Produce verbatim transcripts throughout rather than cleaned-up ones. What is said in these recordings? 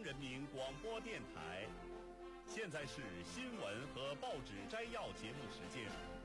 央人民广播电台，现在是新闻和报纸摘要节目时间。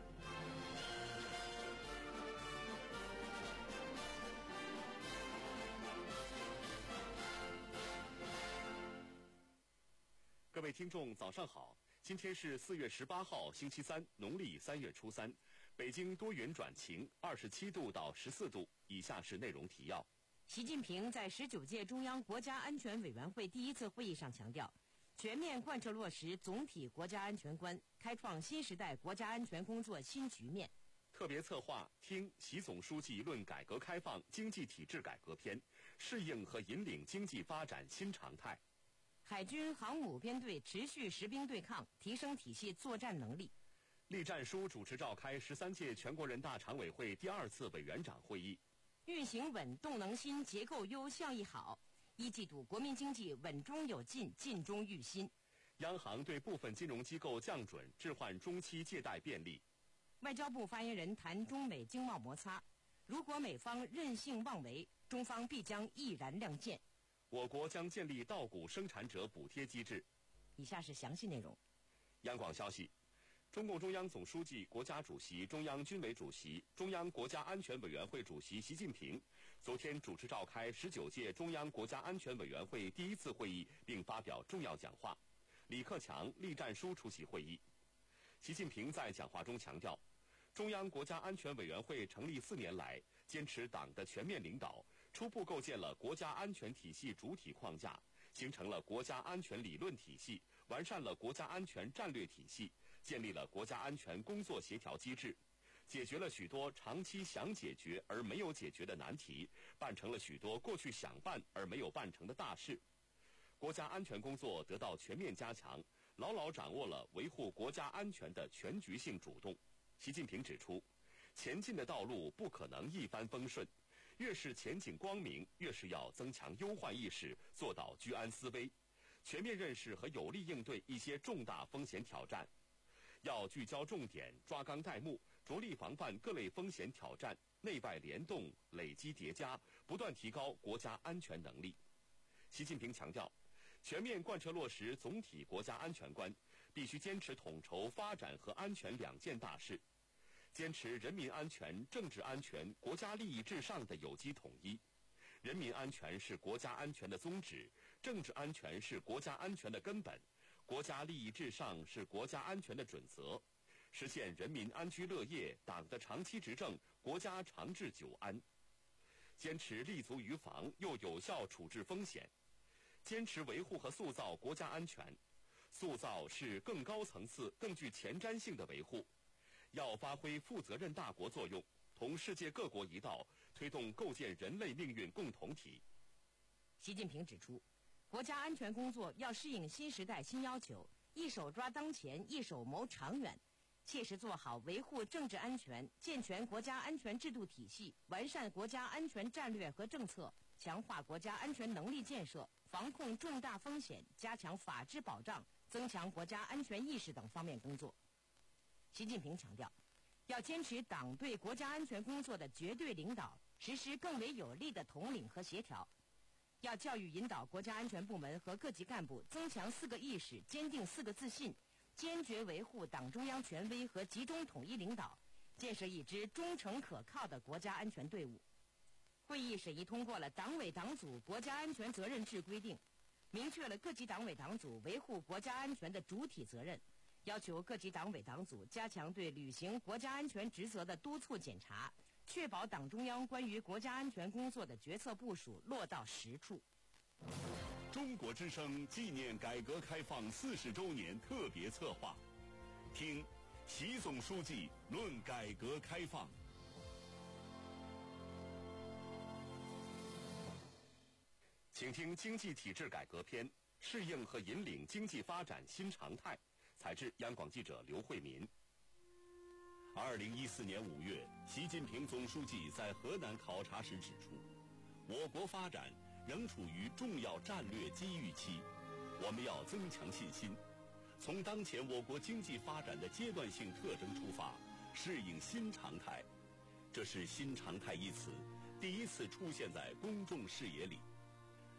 各位听众，早上好！今天是四月十八号，星期三，农历三月初三。北京多云转晴，二十七度到十四度。以下是内容提要。 习近平在十九届中央国家安全委员会第一次会议上强调，全面贯彻落实总体国家安全观，开创新时代国家安全工作新局面。 特别策划听习总书记论改革开放经济体制改革篇，适应和引领经济发展新常态。 海军航母编队持续实兵对抗，提升体系作战能力。 栗战书主持召开十三届全国人大常委会第二次委员长会议。 运行稳，动能新，结构优，效益好。一季度国民经济稳中有进，进中育新。 央行对部分金融机构降准，置换中期借贷便利。 外交部发言人谈中美经贸摩擦，如果美方任性妄为，中方必将毅然亮剑。 我国将建立稻谷生产者补贴机制。 以下是详细内容。 央广消息，中共中央总书记、国家主席、中央军委主席、中央国家安全委员会主席习近平昨天主持召开十九届中央国家安全委员会第一次会议，并发表重要讲话。李克强、栗战书出席会议。习近平在讲话中强调，中央国家安全委员会成立四年来，坚持党的全面领导，初步构建了国家安全体系主体框架，形成了国家安全理论体系，完善了国家安全战略体系，建立了国家安全工作协调机制，解决了许多长期想解决而没有解决的难题，办成了许多过去想办而没有办成的大事。国家安全工作得到全面加强，牢牢掌握了维护国家安全的全局性主动。习近平指出，前进的道路不可能一帆风顺，越是前景光明，越是要增强忧患意识，做到居安思危，全面认识和有力应对一些重大风险挑战。要聚焦重点，抓纲带目，着力防范各类风险挑战，内外联动，累积叠加，不断提高国家安全能力。习近平强调，全面贯彻落实总体国家安全观，必须坚持统筹发展和安全两件大事，坚持人民安全、政治安全、国家利益至上的有机统一。人民安全是国家安全的宗旨，政治安全是国家安全的根本，国家利益至上是国家安全的准则，实现人民安居乐业，党的长期执政，国家长治久安。坚持立足于防，又有效处置风险，坚持维护和塑造国家安全。塑造是更高层次、更具前瞻性的维护，要发挥负责任大国作用，同世界各国一道，推动构建人类命运共同体。 习近平指出，国家安全工作要适应新时代新要求，一手抓当前，一手谋长远，切实做好维护政治安全、健全国家安全制度体系、完善国家安全战略和政策、强化国家安全能力建设、防控重大风险、加强法治保障、增强国家安全意识等方面工作。习近平强调，要坚持党对国家安全工作的绝对领导，实施更为有力的统领和协调。要教育引导国家安全部门和各级干部增强四个意识，坚定四个自信，坚决维护党中央权威和集中统一领导，建设一支忠诚可靠的国家安全队伍。会议审议通过了党委党组国家安全责任制规定，明确了各级党委党组维护国家安全的主体责任，要求各级党委党组加强对履行国家安全职责的督促检查，确保党中央关于国家安全工作的决策部署落到实处。 中国之声纪念改革开放四十周年特别策划，听习总书记论改革开放。请听经济体制改革篇，适应和引领经济发展新常态。采自央广记者刘慧民。二零一四年五月，习近平总书记在河南考察时指出，我国发展仍处于重要战略机遇期，我们要增强信心，从当前我国经济发展的阶段性特征出发，适应新常态。这是新常态一词第一次出现在公众视野里。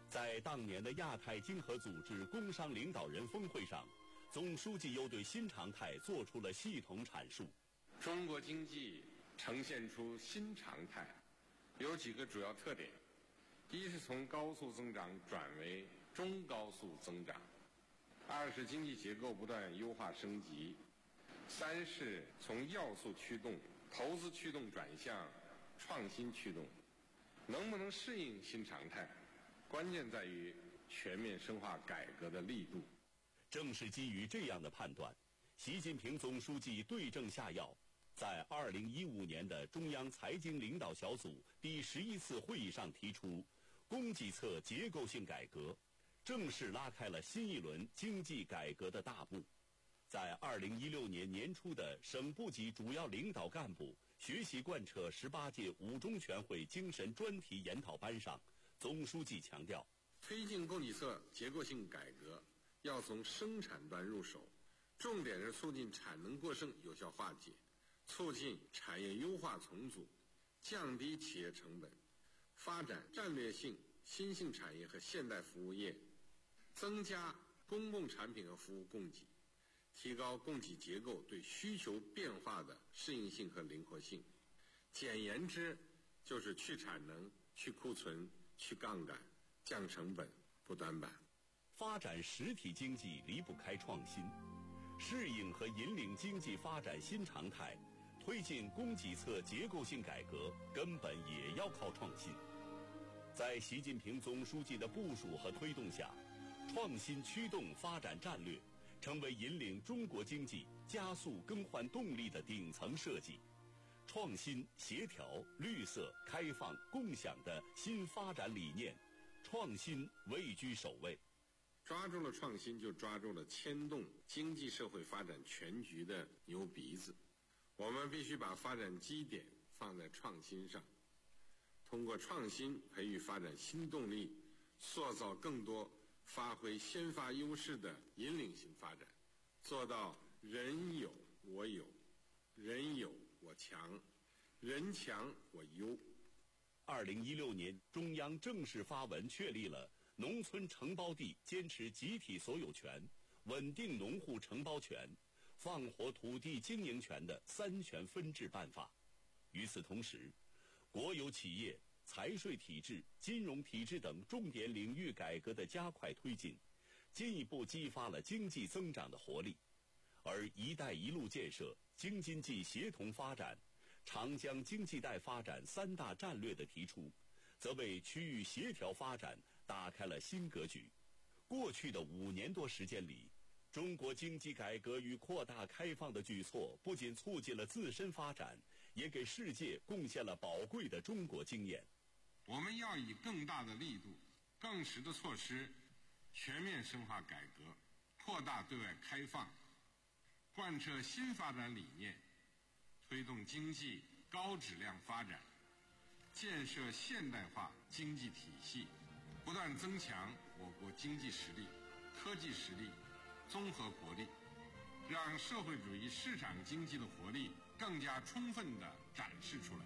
在当年的亚太经合组织工商领导人峰会上，总书记又对新常态做出了系统阐述。 中国经济呈现出新常态，有几个主要特点：一是从高速增长转为中高速增长；二是经济结构不断优化升级；三是从要素驱动、投资驱动转向创新驱动。能不能适应新常态，关键在于全面深化改革的力度。 正是基于这样的判断，习近平总书记对症下药，在二零一五年的中央财经领导小组第十一次会议上提出供给侧结构性改革，正式拉开了新一轮经济改革的大步。在二零一六年年初的省部级主要领导干部学习贯彻十八届五中全会精神专题研讨班上，总书记强调， 推进供给侧结构性改革要从生产端入手，重点是促进产能过剩有效化解，促进产业优化重组，降低企业成本，发展战略性新兴产业和现代服务业，增加公共产品和服务供给，提高供给结构对需求变化的适应性和灵活性。简言之，就是去产能、去库存、去杠杆、降成本、不短板。 发展实体经济离不开创新，适应和引领经济发展新常态，推进供给侧结构性改革，根本也要靠创新。在习近平总书记的部署和推动下，创新驱动发展战略成为引领中国经济加速更换动力的顶层设计，创新、协调、绿色、开放、共享的新发展理念，创新位居首位。 抓住了创新，就抓住了牵动经济社会发展全局的牛鼻子。我们必须把发展基点放在创新上，通过创新培育发展新动力，塑造更多发挥先发优势的引领性发展，做到人有我有，人有我强，人强我优。 二零一六年，中央正式发文确立了农村承包地坚持集体所有权、稳定农户承包权、放活土地经营权的三权分置办法。与此同时，国有企业、财税体制、金融体制等重点领域改革的加快推进，进一步激发了经济增长的活力。而“一带一路”建设、京津冀协同发展、长江经济带发展三大战略的提出，则为区域协调发展打开了新格局。过去的五年多时间里，中国经济改革与扩大开放的举措不仅促进了自身发展，也给世界贡献了宝贵的中国经验。 我们要以更大的力度、更实的措施，全面深化改革，扩大对外开放，贯彻新发展理念，推动经济高质量发展，建设现代化经济体系，不断增强我国经济实力、科技实力、综合国力，让社会主义市场经济的活力更加充分地展示出来。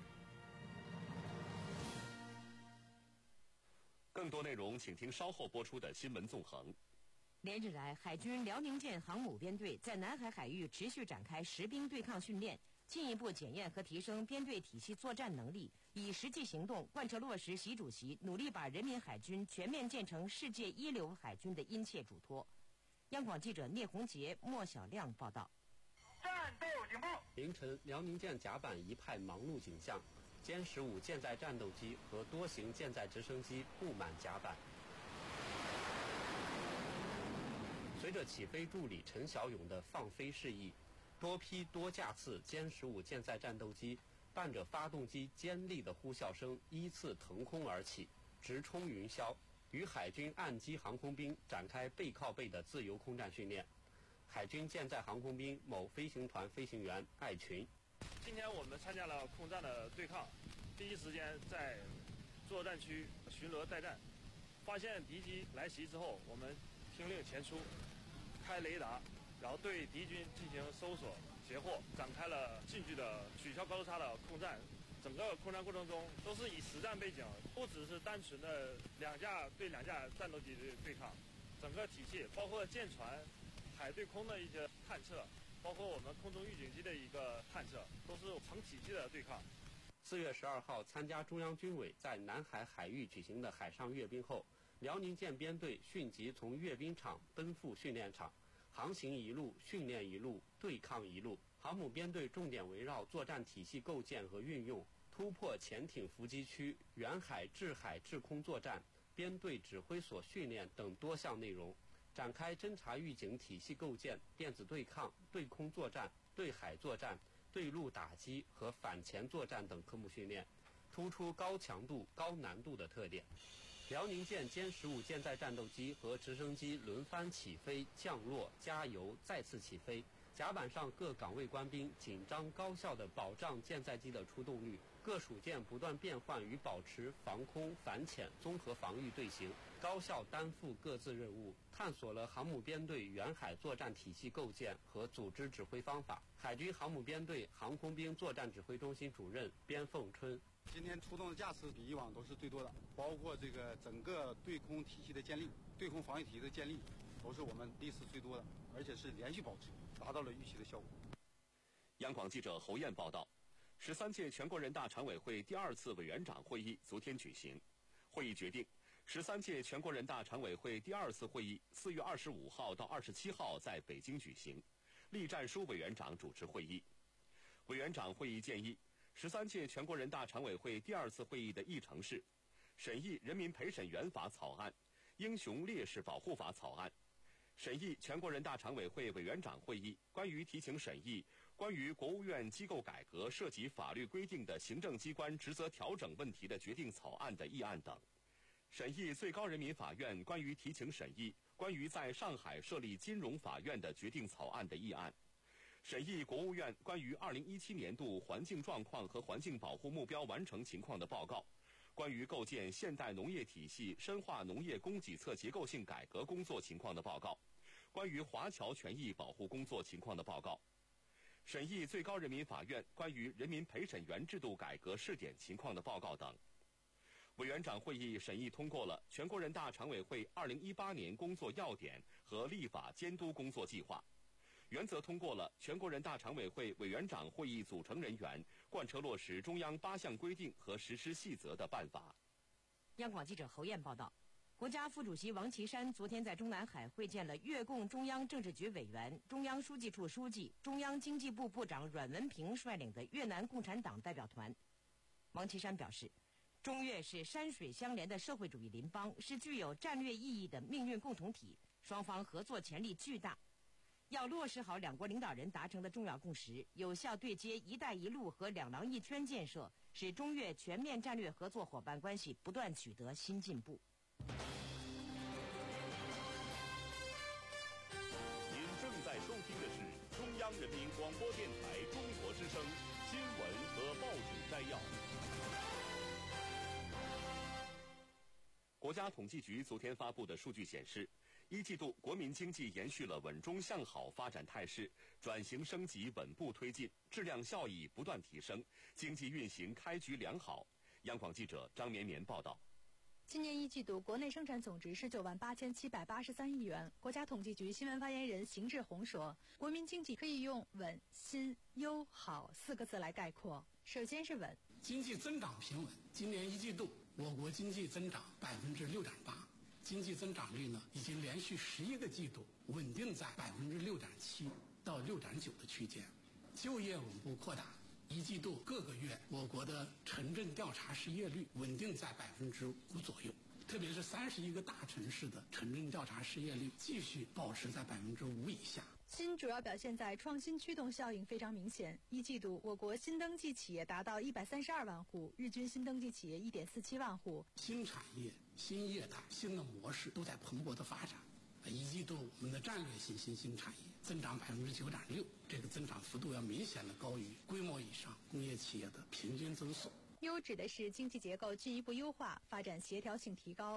更多内容请听稍后播出的新闻纵横。 连日来，海军辽宁舰航母编队在南海海域持续展开实兵对抗训练，进一步检验和提升编队体系作战能力，以实际行动贯彻落实习主席努力把人民海军全面建成世界一流海军的殷切嘱托。央广记者聂红杰、莫小亮报道。 战斗警报！ 凌晨，辽宁舰甲板一派忙碌景象，歼十五舰载战斗机和多型舰载直升机布满甲板。随着起飞助理陈小勇的放飞示意，多批多架次歼十五舰载战斗机伴着发动机尖利的呼啸声依次腾空而起，直冲云霄，与海军岸基航空兵展开背靠背的自由空战训练。海军舰载航空兵某飞行团飞行员艾群： 今天我们参加了空战的对抗，第一时间在作战区巡逻待战，发现敌机来袭之后，我们听令前出，开雷达，然后对敌军进行搜索截获，展开了近距的取消高度差的空战， 整个空战过程中都是以实战背景，不只是单纯的两架对两架战斗机的对抗，整个体系包括舰船、海对空的一些探测，包括我们空中预警机的一个探测，都是成体系的对抗。 四月十二号，参加中央军委在南海海域举行的海上阅兵后，辽宁舰编队迅即从阅兵场奔赴训练场，航行一路，训练一路，对抗一路。航母编队重点围绕作战体系构建和运用、突破潜艇伏击区、远海、制海、制空作战、编队指挥所训练等多项内容，展开侦察预警体系构建、电子对抗、对空作战、对海作战、对陆打击和反潜作战等科目训练，突出高强度、高难度的特点。辽宁舰歼十五舰载战斗机和直升机轮番起飞、降落、加油、再次起飞。甲板上各岗位官兵紧张高效地保障舰载机的出动率，各属舰不断变换与保持防空、反潜综合防御队形，高效担负各自任务，探索了航母编队远海作战体系构建和组织指挥方法。海军航母编队航空兵作战指挥中心主任边凤春： 今天出动的架次比以往都是最多的，包括这个整个对空体系的建立、对空防御体系的建立，都是我们历次最多的，而且是连续保持，达到了预期的效果。 央广记者侯燕报道，十三届全国人大常委会第二次委员长会议昨天举行，会议决定，十三届全国人大常委会第二次会议四月二十五号到二十七号在北京举行，栗战书委员长主持会议。委员长会议建议，十三届全国人大常委会第二次会议的议程是：审议《人民陪审员法》草案、《英雄烈士保护法》草案，审议全国人大常委会委员长会议关于提请审议关于国务院机构改革涉及法律规定的行政机关职责调整问题的决定草案的议案等，审议最高人民法院关于提请审议关于在上海设立金融法院的决定草案的议案，审议国务院关于二零一七年度环境状况和环境保护目标完成情况的报告，关于构建现代农业体系深化农业供给侧结构性改革工作情况的报告，关于华侨权益保护工作情况的报告，审议最高人民法院关于人民陪审员制度改革试点情况的报告等。委员长会议审议通过了全国人大常委会二零一八年工作要点和立法监督工作计划，原则通过了全国人大常委会委员长会议组成人员贯彻落实中央八项规定和实施细则的办法。 央广记者侯燕报道，国家副主席王岐山昨天在中南海会见了越共中央政治局委员、中央书记处书记、中央经济部部长阮文平率领的越南共产党代表团。王岐山表示，中越是山水相连的社会主义邻邦，是具有战略意义的命运共同体，双方合作潜力巨大。要落实好两国领导人达成的重要共识，有效对接“一带一路”和“两廊一圈”建设，使中越全面战略合作伙伴关系不断取得新进步。 您正在收听的是中央人民广播电台中国之声新闻和报纸摘要。国家统计局昨天发布的数据显示，一季度国民经济延续了稳中向好发展态势，转型升级稳步推进，质量效益不断提升，经济运行开局良好。央广记者张绵绵报道。 今年一季度国内生产总值十九万八千七百八十三亿元。国家统计局新闻发言人邢志宏说，国民经济可以用稳、新、优、好四个字来概括。首先是稳， 经济增长平稳。今年一季度，我国经济增长百分之六点八，经济增长率呢已经连续十一个季度稳定在百分之六点七到六点九的区间，就业稳步扩大。一季度各个月，我国的城镇调查失业率稳定在百分之五左右，特别是三十一个大城市的城镇调查失业率继续保持在百分之五以下。 新主要表现在创新驱动效应非常明显。一季度，我国新登记企业达到一百三十二万户，日均新登记企业一点四七万户。 新产业、新业态、新的模式都在蓬勃的发展。一季度我们的战略性新兴产业增长百分之九点六，这个增长幅度要明显的高于规模以上工业企业的平均增速。 优指的是经济结构进一步优化，发展协调性提高，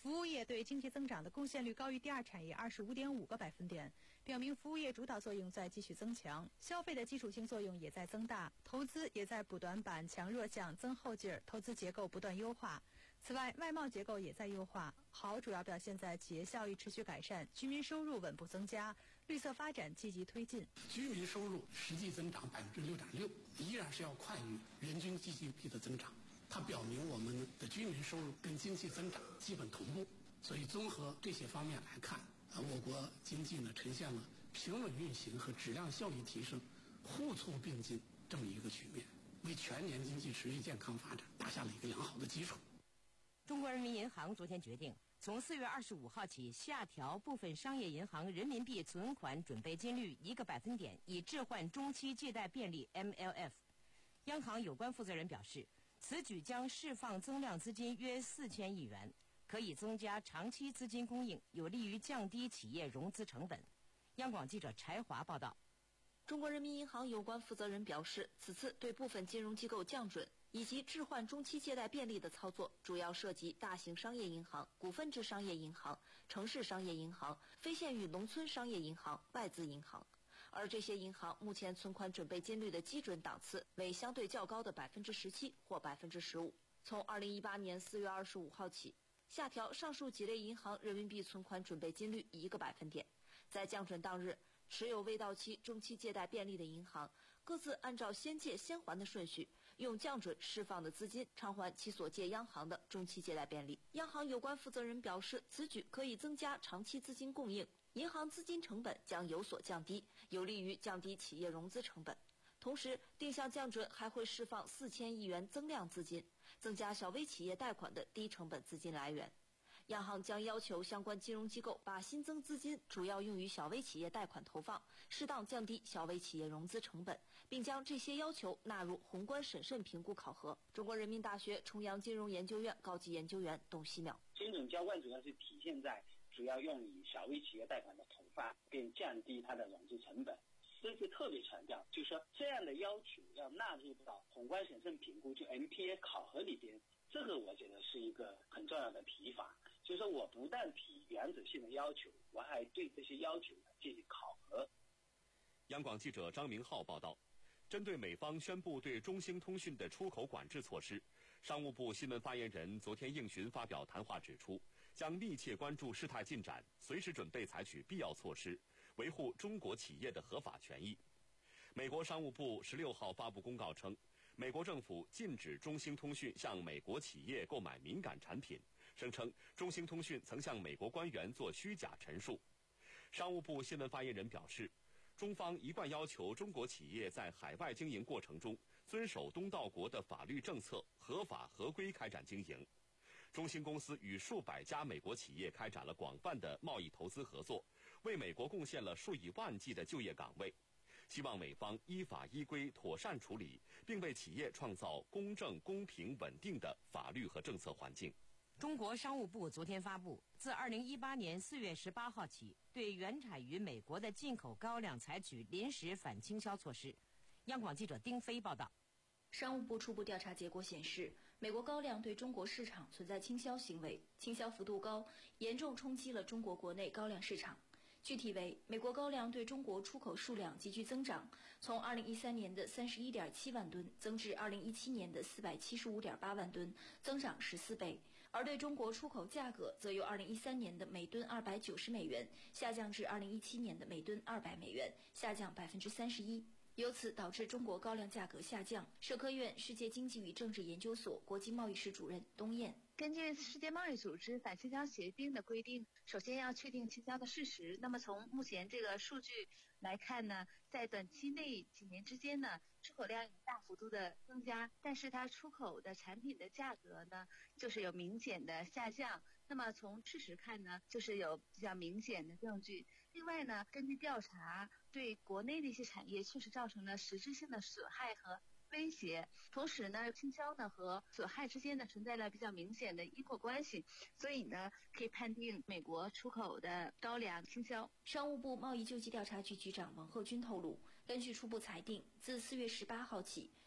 服务业对经济增长的贡献率高于第二产业二十五点五个百分点，表明服务业主导作用在继续增强，消费的基础性作用也在增大，投资也在补短板、强弱项、增后劲儿，投资结构不断优化。此外，外贸结构也在优化，好主要表现在企业效益持续改善，居民收入稳步增加，绿色发展积极推进。 居民收入实际增长百分之六点六，依然是要快于人均 G D P 的增长。它表明我们的居民收入跟经济增长基本同步，所以综合这些方面来看，啊，我国经济呢呈现了平稳运行和质量效益提升互促并进这么一个局面，为全年经济持续健康发展打下了一个良好的基础。 中国人民银行昨天决定，从四月二十五号起下调部分商业银行人民币存款准备金率一个百分点，以置换中期借贷便利 M L F。央行有关负责人表示，此举将释放增量资金约四千亿元，可以增加长期资金供应，有利于降低企业融资成本。央广记者柴华报道。 中国人民银行有关负责人表示，此次对部分金融机构降准以及置换中期借贷便利的操作，主要涉及大型商业银行、股份制商业银行、城市商业银行、非县域农村商业银行、外资银行。而这些银行目前存款准备金率的基准档次为相对较高的百分之十七或百分之十五。从二零一八年四月二十五号起，下调上述几类银行人民币存款准备金率一个百分点。在降准当日，持有未到期中期借贷便利的银行，各自按照先借先还的顺序，用降准释放的资金偿还其所借央行的中期借贷便利。央行有关负责人表示，此举可以增加长期资金供应，银行资金成本将有所降低，有利于降低企业融资成本。同时，定向降准还会释放四千亿元增量资金，增加小微企业贷款的低成本资金来源。央行将要求相关金融机构把新增资金主要用于小微企业贷款投放，适当降低小微企业融资成本，并将这些要求纳入宏观审慎评估考核。中国人民大学重阳金融研究院高级研究员董希淼： 精准浇灌主要是体现在主要用于小微企业贷款的投放，并降低它的融资成本。这是特别强调，就是说这样的要求要纳入到宏观审慎评估，就 M P A 考核里边。这个我觉得是一个很重要的提法，就是说我不但提原则性的要求，我还对这些要求进行考核。 央广记者张明浩报道，针对美方宣布对中兴通讯的出口管制措施，商务部新闻发言人昨天应询发表谈话指出，将密切关注事态进展，随时准备采取必要措施，维护中国企业的合法权益。美国商务部十六号发布公告称，美国政府禁止中兴通讯向美国企业购买敏感产品，声称中兴通讯曾向美国官员做虚假陈述。商务部新闻发言人表示，中方一贯要求中国企业在海外经营过程中遵守东道国的法律政策，合法合规开展经营。中兴公司与数百家美国企业开展了广泛的贸易投资合作，为美国贡献了数以万计的就业岗位。希望美方依法依规妥善处理，并为企业创造公正、公平、稳定的法律和政策环境。 中国商务部昨天发布，自二零一八年四月十八号起，对原产于美国的进口高粱采取临时反倾销措施。央广记者丁飞报道。 商务部初步调查结果显示，美国高粱对中国市场存在倾销行为，倾销幅度高，严重冲击了中国国内高粱市场。具体为，美国高粱对中国出口数量急剧增长，从二零一三年的三十一点七万吨增至二零一七年的四百七十五点八万吨，增长十四倍。而对中国出口价格则由二零一三年的每吨二百九十美元下降至二零一七年的每吨二百美元，下降百分之三十一。由此导致中国高粱价格下降。社科院世界经济与政治研究所国际贸易室主任东燕： 根据世界贸易组织反倾销协定的规定，首先要确定倾销的事实。那么从目前这个数据来看呢，在短期内几年之间呢，出口量有大幅度的增加，但是它出口的产品的价格呢，就是有明显的下降。那么从事实看呢，就是有比较明显的证据。另外呢，根据调查，对国内的一些产业确实造成了实质性的损害和威胁，同时呢，倾销呢和损害之间呢存在了比较明显的因果关系，所以呢，可以判定美国出口的高粱倾销。 商务部贸易救济调查局局长王鹤军透露，根据初步裁定，自四月十八号起，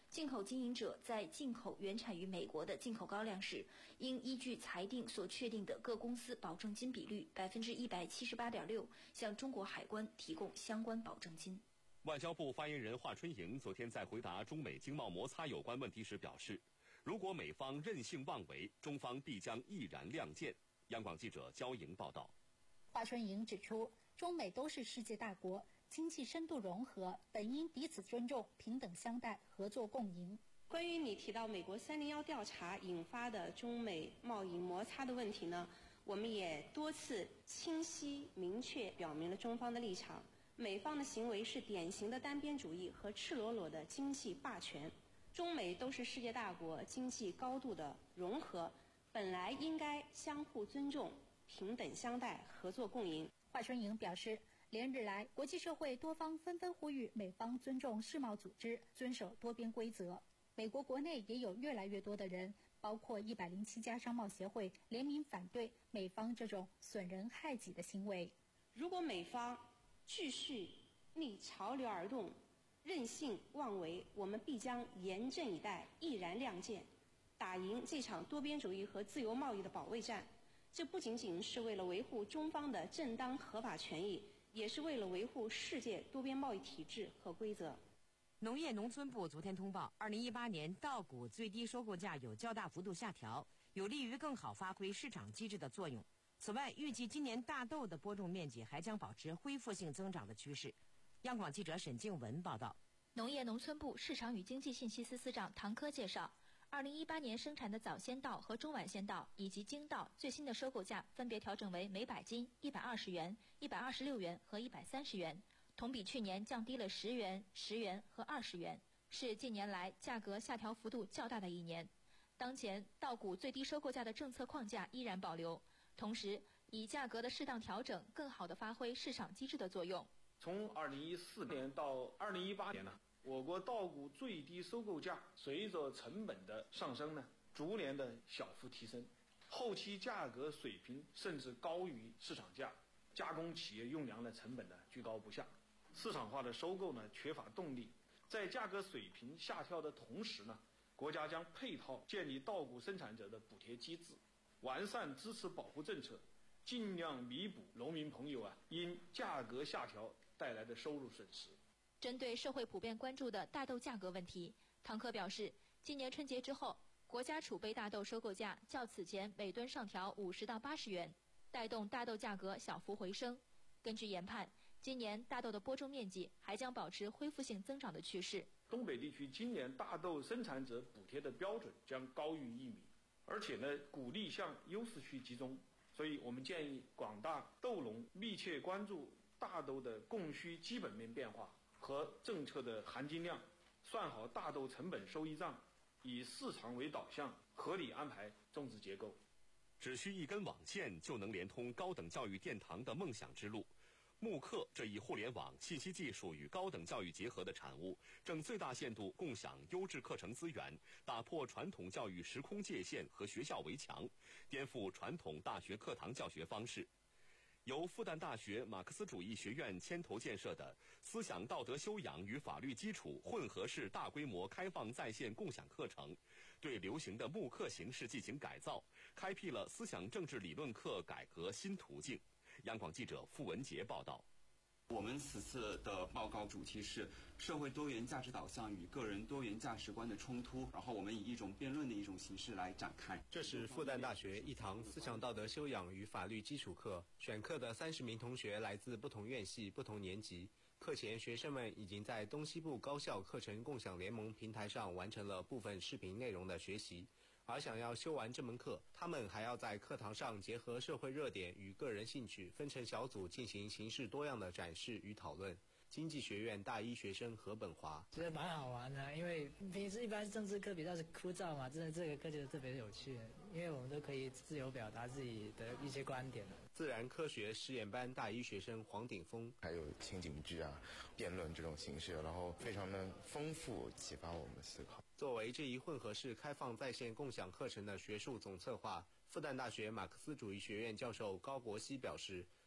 进口经营者在进口原产于美国的进口高粱时，应依据裁定所确定的各公司保证金比率百分之一百七十八点六，向中国海关提供相关保证金。 外交部发言人华春莹昨天在回答中美经贸摩擦有关问题时表示，如果美方任性妄为，中方必将毅然亮剑。央广记者焦莹报道。 华春莹指出，中美都是世界大国，经济深度融合，本应彼此尊重、平等相待、合作共赢。 关于你提到美国三零一调查引发的中美贸易摩擦的问题呢，我们也多次清晰明确表明了中方的立场。美方的行为是典型的单边主义和赤裸裸的经济霸权。中美都是世界大国，经济高度的融合，本来应该相互尊重、平等相待、合作共赢。 华春莹表示，连日来，国际社会多方纷纷呼吁美方尊重世贸组织，遵守多边规则。美国国内也有越来越多的人，包括一百零七家商贸协会联名反对美方这种损人害己的行为。 如果美方继续逆潮流而动，任性妄为，我们必将严阵以待，毅然亮剑，打赢这场多边主义和自由贸易的保卫战。这不仅仅是为了维护中方的正当合法权益，也是为了维护世界多边贸易体制和规则。 农业农村部昨天通报，二零一八年稻谷最低收购价有较大幅度下调，有利于更好发挥市场机制的作用。此外，预计今年大豆的播种面积还将保持恢复性增长的趋势。央广记者沈静文报道。 农业农村部市场与经济信息司司长唐科介绍，二零一八年生产的早先稻和中晚先稻以及精稻最新的收购价分别调整为每百斤一百二十元、一百二十六元和一百三十元，同比去年降低了十元、十元和二十元，是近年来价格下调幅度较大的一年。当前稻谷最低收购价的政策框架依然保留，同时以价格的适当调整，更好地发挥市场机制的作用。 从二零一四年到二零一八年呢，我国稻谷最低收购价随着成本的上升呢，逐年的小幅提升，后期价格水平甚至高于市场价，加工企业用粮的成本呢居高不下，市场化的收购呢缺乏动力。在价格水平下调的同时呢，国家将配套建立稻谷生产者的补贴机制，完善支持保护政策，尽量弥补农民朋友啊因价格下调带来的收入损失。 针对社会普遍关注的大豆价格问题，唐科表示，今年春节之后，国家储备大豆收购价较此前每吨上调五十到八十元，带动大豆价格小幅回升。根据研判，今年大豆的播种面积还将保持恢复性增长的趋势。 东北地区今年大豆生产者补贴的标准将高于一米，而且呢，鼓励向优势区集中。所以我们建议广大豆农密切关注大豆的供需基本面变化和政策的含金量，算好大豆成本收益账，以市场为导向，合理安排种植结构。 只需一根网线就能连通高等教育殿堂的梦想之路。慕课这一互联网信息技术与高等教育结合的产物，正最大限度共享优质课程资源，打破传统教育时空界限和学校围墙，颠覆传统大学课堂教学方式。由复旦大学马克思主义学院牵头建设的思想道德修养与法律基础混合式大规模开放在线共享课程，对流行的慕课形式进行改造，开辟了思想政治理论课改革新途径。央广记者付文杰报道。 我们此次的报告主题是社会多元价值导向与个人多元价值观的冲突，然后我们以一种辩论的一种形式来展开。 这是复旦大学一堂思想道德修养与法律基础课，选课的三十名同学来自不同院系、不同年级。课前，学生们已经在东西部高校课程共享联盟平台上完成了部分视频内容的学习。而想要修完这门课，他们还要在课堂上结合社会热点与个人兴趣，分成小组进行形式多样的展示与讨论。经济学院大一学生何本华觉得蛮好玩的，因为平时一般政治课比较是枯燥嘛，真的这个课就是特别有趣，因为我们都可以自由表达自己的一些观点。 自然科学实验班大一学生黄鼎峰， 还有情景剧啊、辩论这种形式，然后非常的丰富，启发我们思考。 作为这一混合式开放在线共享课程的学术总策划，复旦大学马克思主义学院教授高国熙表示，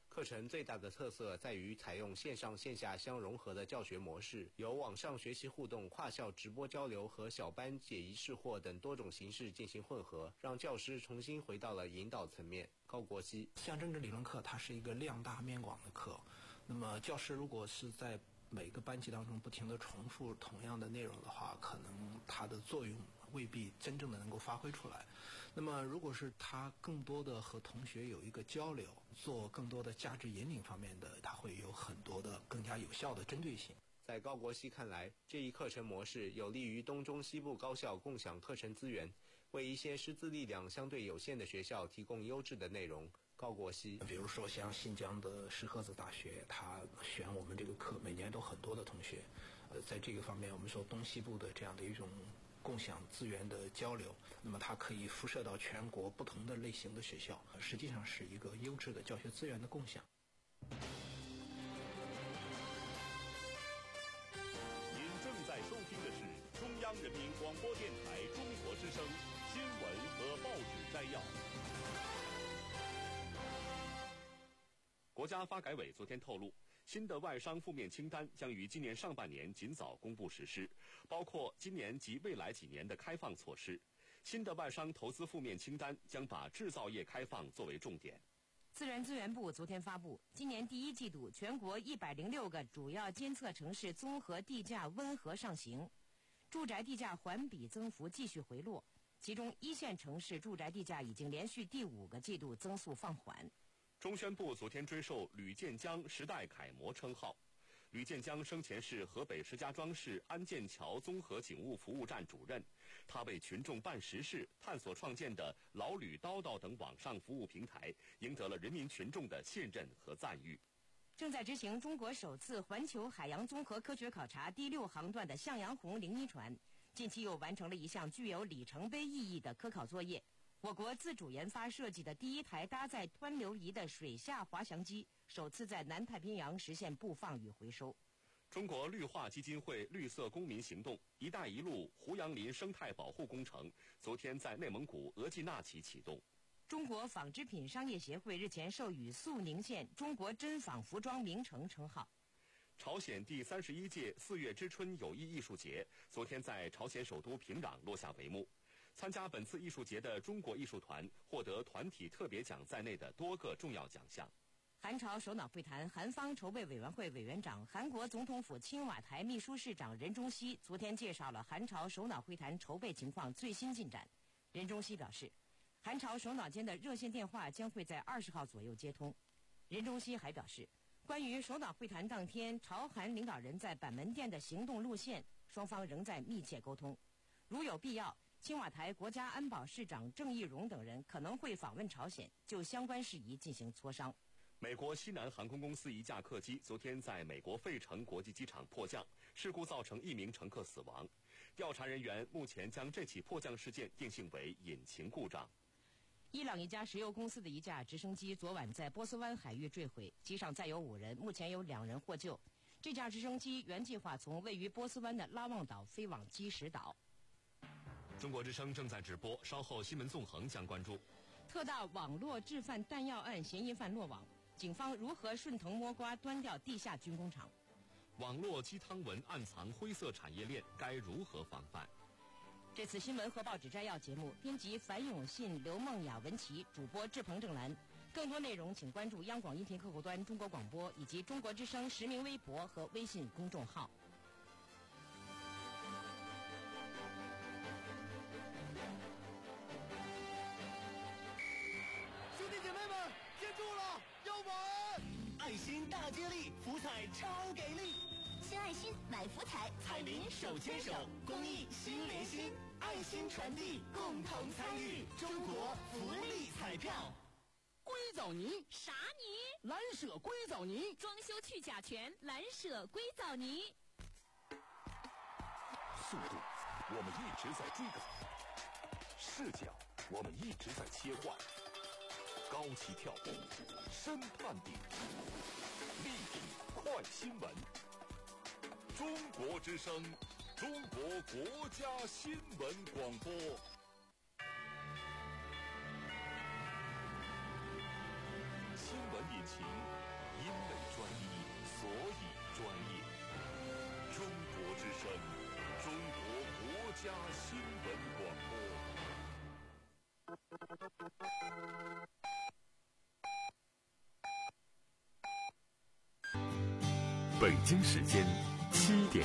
课程最大的特色在于采用线上线下相融合的教学模式，由网上学习互动、跨校直播交流和小班解疑释惑等多种形式进行混合，让教师重新回到了引导层面。高国熙， 象征制理论课它是一个量大面广的课，那么教师如果是在每个班级当中不停地重复同样的内容的话，可能它的作用未必真正的能够发挥出来。那么如果是他更多的和同学有一个交流，做更多的价值引领方面的，他会有很多的更加有效的针对性。 在高国熙看来，这一课程模式有利于东中西部高校共享课程资源，为一些师资力量相对有限的学校提供优质的内容。高国熙， 比如说像新疆的石河子大学，他选我们这个课每年都很多的同学，呃，在这个方面我们说东西部的这样的一种共享资源的交流，那么它可以辐射到全国不同的类型的学校，实际上是一个优质的教学资源的共享。 您正在收听的是中央人民广播电台中国之声新闻和报纸摘要。国家发改委昨天透露，新的外商负面清单将于今年上半年尽早公布实施，包括今年及未来几年的开放措施。新的外商投资负面清单将把制造业开放作为重点。 自然资源部昨天发布，今年第一季度全国一百零六个主要监测城市综合地价温和上行，住宅地价环比增幅继续回落，其中一线城市住宅地价已经连续第五个季度增速放缓。 中宣部昨天追授吕建江时代楷模称号。吕建江生前是河北石家庄市安建桥综合警务服务站主任，他为群众办实事、探索创建的老吕叨叨等网上服务平台赢得了人民群众的信任和赞誉。 正在执行中国首次环球海洋综合科学考察第六航段的向阳红零一船，近期又完成了一项具有里程碑意义的科考作业。我国自主研发设计的第一台搭载湍流仪的水下滑翔机，首次在南太平洋实现布放与回收。 中国绿化基金会绿色公民行动“一带一路”胡杨林生态保护工程昨天在内蒙古额济纳旗启动。 中国纺织品商业协会日前授予肃宁县中国针纺服装名城称号。 朝鲜第三十一届四月之春友谊艺术节昨天在朝鲜首都平壤落下帷幕。参加本次艺术节的中国艺术团获得团体特别奖在内的多个重要奖项。 韩朝首脑会谈韩方筹备委员会委员长、韩国总统府青瓦台秘书室长任中熙昨天介绍了韩朝首脑会谈筹备情况最新进展。任中熙表示，韩朝首脑间的热线电话将会在二十号左右接通。任中熙还表示，关于首脑会谈当天朝韩领导人在板门店的行动路线，双方仍在密切沟通。如有必要，青瓦台国家安保室长郑义溶等人可能会访问朝鲜，就相关事宜进行磋商。 美国西南航空公司一架客机昨天在美国费城国际机场迫降，事故造成一名乘客死亡。调查人员目前将这起迫降事件定性为引擎故障。 伊朗一家石油公司的一架直升机昨晚在波斯湾海域坠毁，机上载有五人，目前有两人获救。这架直升机原计划从位于波斯湾的拉旺岛飞往基什岛。 中国之声正在直播，稍后新闻纵横将关注。 特大网络制贩弹药案嫌疑犯落网，警方如何顺藤摸瓜端掉地下军工厂？ 网络鸡汤文暗藏灰色产业链，该如何防范？ 这次新闻和报纸摘要节目，编辑樊永信、刘梦雅、文琪，主播志鹏、郑兰。更多内容请关注央广音频客户端中国广播以及中国之声实名微博和微信公众号。 爱心大接力，福彩超给力！ 新爱心买福彩， 彩民手牵手，公益心连心，爱心传递，共同参与中国福利彩票。 硅藻泥啥泥？ 蓝舍硅藻泥， 装修去甲醛，蓝舍硅藻泥。 速度，我们一直在追赶；视角，我们一直在切换。高起跳步，深探底，立体快新闻。中国之声，中国国家新闻广播。新闻引擎，因为专一，所以专业。中国之声，中国国家新闻广播。北京时间七点。